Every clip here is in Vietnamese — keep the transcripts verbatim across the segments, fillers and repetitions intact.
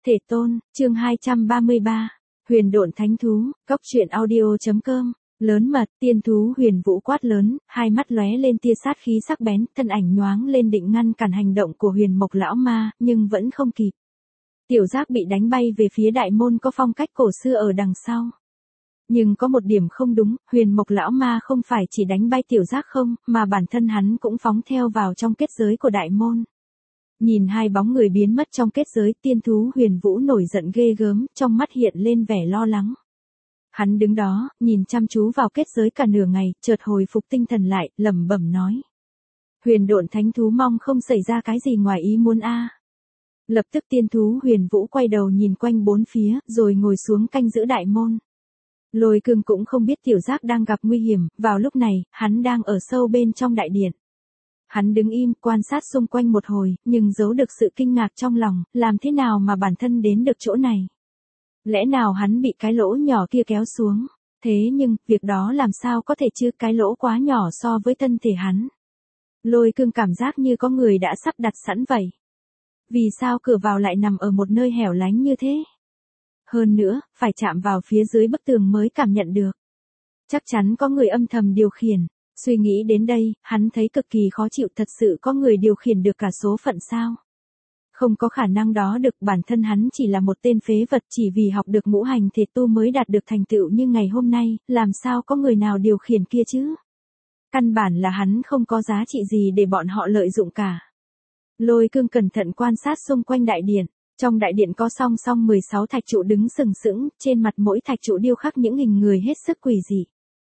Thể tôn, chương hai trăm ba mươi ba. Huyền độn thánh thú, cốc truyện audio.com. Lớn mật, tiên thú Huyền Vũ quát lớn, hai mắt lóe lên tia sát khí sắc bén, thân ảnh nhoáng lên định ngăn cản hành động của Huyền Mộc lão ma, nhưng vẫn không kịp. Tiểu Giác bị đánh bay về phía đại môn có phong cách cổ xưa ở đằng sau. Nhưng có một điểm không đúng, Huyền Mộc lão ma không phải chỉ đánh bay Tiểu Giác không, mà bản thân hắn cũng phóng theo vào trong kết giới của đại môn. Nhìn hai bóng người biến mất trong kết giới, tiên thú Huyền Vũ nổi giận ghê gớm, trong mắt hiện lên vẻ lo lắng. Hắn đứng đó, nhìn chăm chú vào kết giới cả nửa ngày, chợt hồi phục tinh thần lại, lẩm bẩm nói. Huyền độn thánh thú mong không xảy ra cái gì ngoài ý muốn a. Lập tức tiên thú Huyền Vũ quay đầu nhìn quanh bốn phía, rồi ngồi xuống canh giữ đại môn. Lôi Cương cũng không biết Tiểu Giác đang gặp nguy hiểm, vào lúc này, hắn đang ở sâu bên trong đại điện. Hắn đứng im, quan sát xung quanh một hồi, nhưng giấu được sự kinh ngạc trong lòng, làm thế nào mà bản thân đến được chỗ này? Lẽ nào hắn bị cái lỗ nhỏ kia kéo xuống? Thế nhưng, việc đó làm sao có thể chứ, cái lỗ quá nhỏ so với thân thể hắn. Lôi Cương cảm giác như có người đã sắp đặt sẵn vậy. Vì sao cửa vào lại nằm ở một nơi hẻo lánh như thế? Hơn nữa, phải chạm vào phía dưới bức tường mới cảm nhận được. Chắc chắn có người âm thầm điều khiển. Suy nghĩ đến đây, hắn thấy cực kỳ khó chịu, thật sự có người điều khiển được cả số phận sao? Không có khả năng đó được, bản thân hắn chỉ là một tên phế vật, chỉ vì học được ngũ hành thể tu mới đạt được thành tựu như ngày hôm nay, làm sao có người nào điều khiển kia chứ? Căn bản là hắn không có giá trị gì để bọn họ lợi dụng cả. Lôi Cương cẩn thận quan sát xung quanh đại điện. Trong đại điện có song song mười sáu thạch trụ đứng sừng sững, trên mặt mỗi thạch trụ điêu khắc những hình người hết sức quỷ dị.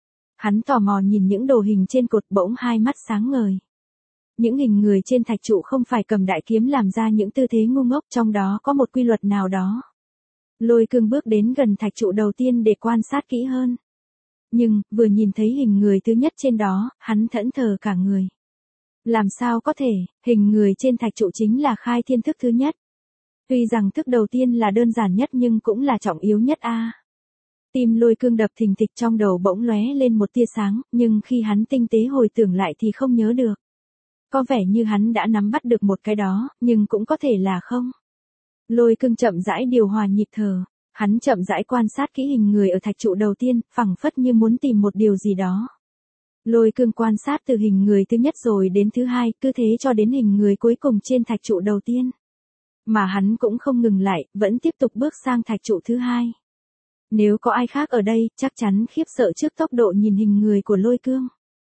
Hắn tò mò nhìn những đồ hình trên cột, bỗng hai mắt sáng ngời. Những hình người trên thạch trụ không phải cầm đại kiếm làm ra những tư thế ngu ngốc, trong đó có một quy luật nào đó. Lôi Cương bước đến gần thạch trụ đầu tiên để quan sát kỹ hơn. Nhưng, vừa nhìn thấy hình người thứ nhất trên đó, hắn thẫn thờ cả người. Làm sao có thể, hình người trên thạch trụ chính là khai thiên thức thứ nhất. Tuy rằng thức đầu tiên là đơn giản nhất nhưng cũng là trọng yếu nhất a. À. Tim Lôi Cương đập thình thịch, trong đầu bỗng lóe lên một tia sáng, nhưng khi hắn tinh tế hồi tưởng lại thì không nhớ được. Có vẻ như hắn đã nắm bắt được một cái đó, nhưng cũng có thể là không. Lôi Cương chậm rãi điều hòa nhịp thở, hắn chậm rãi quan sát kỹ hình người ở thạch trụ đầu tiên, phảng phất như muốn tìm một điều gì đó. Lôi Cương quan sát từ hình người thứ nhất rồi đến thứ hai, cứ thế cho đến hình người cuối cùng trên thạch trụ đầu tiên. Mà hắn cũng không ngừng lại, vẫn tiếp tục bước sang thạch trụ thứ hai. Nếu có ai khác ở đây, chắc chắn khiếp sợ trước tốc độ nhìn hình người của Lôi Cương.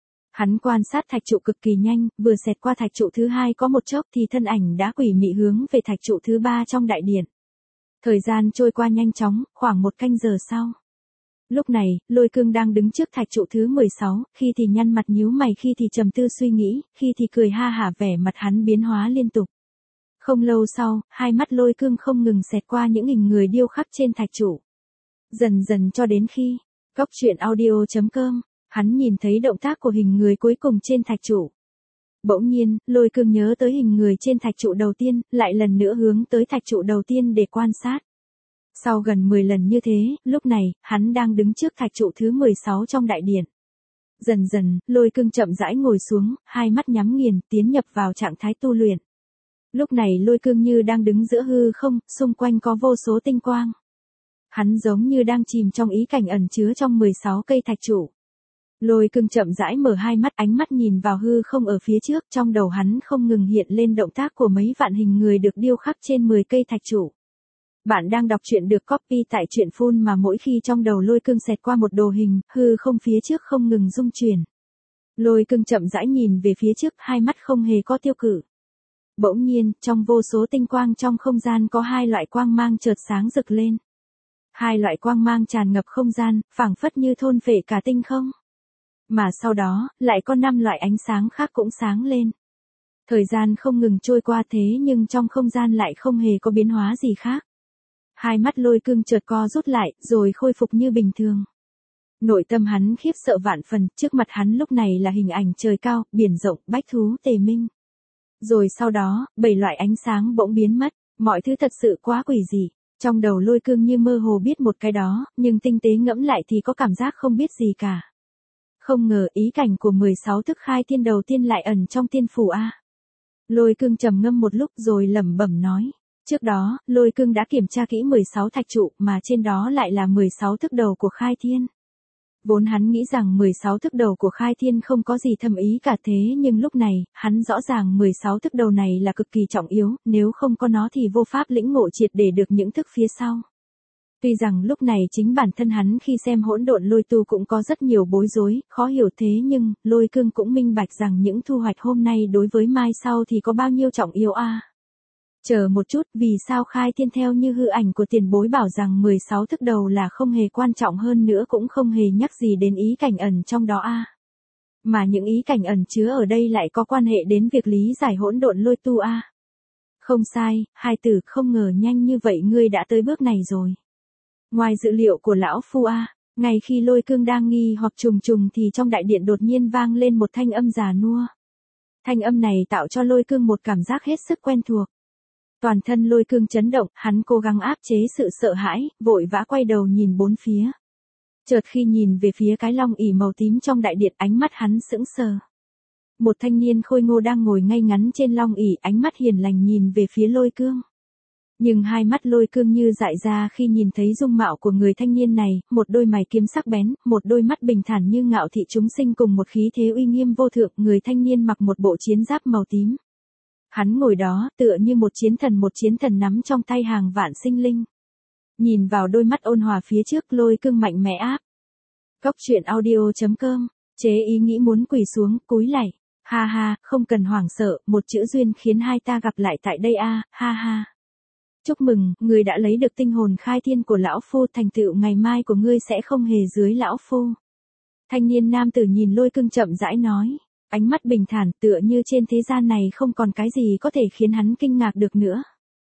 Hắn quan sát thạch trụ cực kỳ nhanh, vừa xẹt qua thạch trụ thứ hai có một chốc thì thân ảnh đã quỷ mị hướng về thạch trụ thứ ba trong đại điện. Thời gian trôi qua nhanh chóng, khoảng một canh giờ sau. Lúc này, Lôi Cương đang đứng trước thạch trụ thứ mười sáu, khi thì nhăn mặt nhíu mày, khi thì trầm tư suy nghĩ, khi thì cười ha hả, vẻ mặt hắn biến hóa liên tục. Không lâu sau, hai mắt Lôi Cương không ngừng xẹt qua những hình người điêu khắc trên thạch trụ. Dần dần cho đến khi, cốc truyện audio.com, hắn nhìn thấy động tác của hình người cuối cùng trên thạch trụ. Bỗng nhiên, Lôi Cương nhớ tới hình người trên thạch trụ đầu tiên, lại lần nữa hướng tới thạch trụ đầu tiên để quan sát. Sau gần mười lần như thế, lúc này, hắn đang đứng trước thạch trụ thứ mười sáu trong đại điện. Dần dần, Lôi Cương chậm rãi ngồi xuống, hai mắt nhắm nghiền, tiến nhập vào trạng thái tu luyện. Lúc này Lôi Cương như đang đứng giữa hư không, xung quanh có vô số tinh quang. Hắn giống như đang chìm trong ý cảnh ẩn chứa trong mười sáu cây thạch trụ. Lôi Cương chậm rãi mở hai mắt, ánh mắt nhìn vào hư không ở phía trước, trong đầu hắn không ngừng hiện lên động tác của mấy vạn hình người được điêu khắc trên mười cây thạch trụ. Bạn đang đọc truyện được copy tại truyện phun mà mỗi khi trong đầu Lôi Cương xẹt qua một đồ hình, hư không phía trước không ngừng rung chuyển. Lôi Cương chậm rãi nhìn về phía trước, hai mắt không hề có tiêu cự. Bỗng nhiên, trong vô số tinh quang trong không gian có hai loại quang mang chợt sáng rực lên. Hai loại quang mang tràn ngập không gian, phảng phất như thôn phệ cả tinh không. Mà sau đó, lại có năm loại ánh sáng khác cũng sáng lên. Thời gian không ngừng trôi qua thế nhưng trong không gian lại không hề có biến hóa gì khác. Hai mắt Lôi Cương chợt co rút lại, rồi khôi phục như bình thường. Nội tâm hắn khiếp sợ vạn phần, trước mặt hắn lúc này là hình ảnh trời cao, biển rộng, bách thú tề minh. Rồi sau đó, bảy loại ánh sáng bỗng biến mất, mọi thứ thật sự quá quỷ dị. Trong đầu Lôi Cương như mơ hồ biết một cái đó, nhưng tinh tế ngẫm lại thì có cảm giác không biết gì cả. Không ngờ ý cảnh của mười sáu thức khai thiên đầu tiên lại ẩn trong tiên phủ a. Lôi Cương trầm ngâm một lúc rồi lẩm bẩm nói, Trước đó, Lôi Cương đã kiểm tra kỹ mười sáu thạch trụ mà trên đó lại là mười sáu thức đầu của Khai Thiên. Vốn hắn nghĩ rằng mười sáu thức đầu của Khai Thiên không có gì thâm ý cả thế nhưng lúc này, hắn rõ ràng mười sáu thức đầu này là cực kỳ trọng yếu, nếu không có nó thì vô pháp lĩnh ngộ triệt để được những thức phía sau. Tuy rằng lúc này chính bản thân hắn khi xem hỗn độn lôi tu cũng có rất nhiều bối rối, khó hiểu thế nhưng, Lôi Cương cũng minh bạch rằng những thu hoạch hôm nay đối với mai sau thì có bao nhiêu trọng yếu a. À? Chờ một chút, vì sao Khai Thiên theo như hư ảnh của tiền bối bảo rằng mười sáu thức đầu là không hề quan trọng hơn nữa cũng không hề nhắc gì đến ý cảnh ẩn trong đó a. À? Mà những ý cảnh ẩn chứa ở đây lại có quan hệ đến việc lý giải hỗn độn lôi tu a. À? Không sai, hai tử không ngờ nhanh như vậy ngươi đã tới bước này rồi. Ngoài dự liệu của lão phu a, à, ngay khi Lôi Cương đang nghi hoặc trùng trùng thì trong đại điện đột nhiên vang lên một thanh âm già nua. Thanh âm này tạo cho Lôi Cương một cảm giác hết sức quen thuộc. Toàn thân Lôi Cương chấn động, hắn cố gắng áp chế sự sợ hãi, vội vã quay đầu nhìn bốn phía. Chợt khi nhìn về phía cái long ỷ màu tím trong đại điện, ánh mắt hắn sững sờ. Một thanh niên khôi ngô đang ngồi ngay ngắn trên long ỷ, ánh mắt hiền lành nhìn về phía Lôi Cương. Nhưng hai mắt Lôi Cương như dại ra khi nhìn thấy dung mạo của người thanh niên này, một đôi mày kiếm sắc bén, một đôi mắt bình thản như ngạo thị chúng sinh cùng một khí thế uy nghiêm vô thượng, người thanh niên mặc một bộ chiến giáp màu tím. Hắn ngồi đó, tựa như một chiến thần một chiến thần nắm trong tay hàng vạn sinh linh. Nhìn vào đôi mắt ôn hòa phía trước, Lôi Cương mạnh mẽ áp. Cốc truyện audio chấm com, chế ý nghĩ muốn quỳ xuống, cúi lạy. Ha ha, không cần hoảng sợ, một chữ duyên khiến hai ta gặp lại tại đây a, ha ha. Chúc mừng, ngươi đã lấy được tinh hồn Khai Thiên của lão phu, thành tựu ngày mai của ngươi sẽ không hề dưới lão phu. Thanh niên nam tử nhìn Lôi Cương chậm rãi nói, ánh mắt bình thản tựa như trên thế gian này không còn cái gì có thể khiến hắn kinh ngạc được nữa.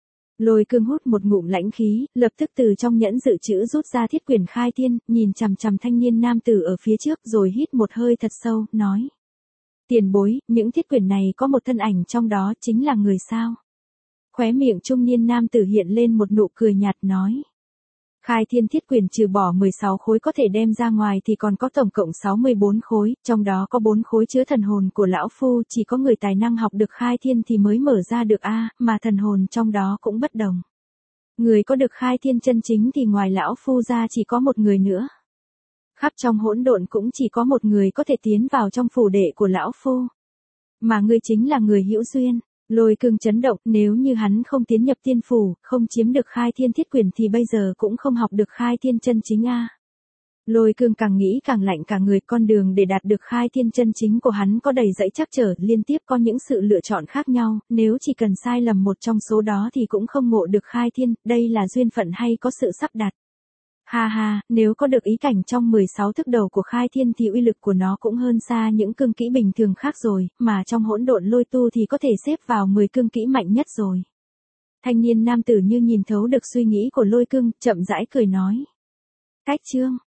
Lôi Cương hút một ngụm lãnh khí, lập tức từ trong nhẫn dự trữ rút ra thiết quyển Khai Thiên, nhìn chằm chằm thanh niên nam tử ở phía trước rồi hít một hơi thật sâu, nói. Tiền bối, những thiết quyển này có một thân ảnh trong đó chính là người sao? Khóe miệng trung niên nam tử hiện lên một nụ cười nhạt nói. Khai Thiên thiết quyển trừ bỏ mười sáu khối có thể đem ra ngoài thì còn có tổng cộng sáu mươi bốn khối, trong đó có bốn khối chứa thần hồn của lão phu, chỉ có người tài năng học được Khai Thiên thì mới mở ra được a, mà thần hồn trong đó cũng bất đồng. Người có được Khai Thiên chân chính thì ngoài lão phu ra chỉ có một người nữa. Khắp trong hỗn độn cũng chỉ có một người có thể tiến vào trong phủ đệ của lão phu. Mà ngươi chính là người hữu duyên. Lôi Cương chấn động, nếu như hắn không tiến nhập tiên phủ, không chiếm được Khai Thiên thiết quyển thì bây giờ cũng không học được Khai Thiên chân chính a. À. Lôi Cương càng nghĩ càng lạnh cả người, con đường để đạt được Khai Thiên chân chính của hắn có đầy dãy trắc trở, liên tiếp có những sự lựa chọn khác nhau, nếu chỉ cần sai lầm một trong số đó thì cũng không ngộ được Khai Thiên, đây là duyên phận hay có sự sắp đặt. Ha ha, nếu có được ý cảnh trong mười sáu thức đầu của Khai Thiên thì uy lực của nó cũng hơn xa những cương kỹ bình thường khác rồi, mà trong hỗn độn lôi tu thì có thể xếp vào mười cương kỹ mạnh nhất rồi. Thanh niên nam tử như nhìn thấu được suy nghĩ của Lôi Cương, chậm rãi cười nói. Cách chương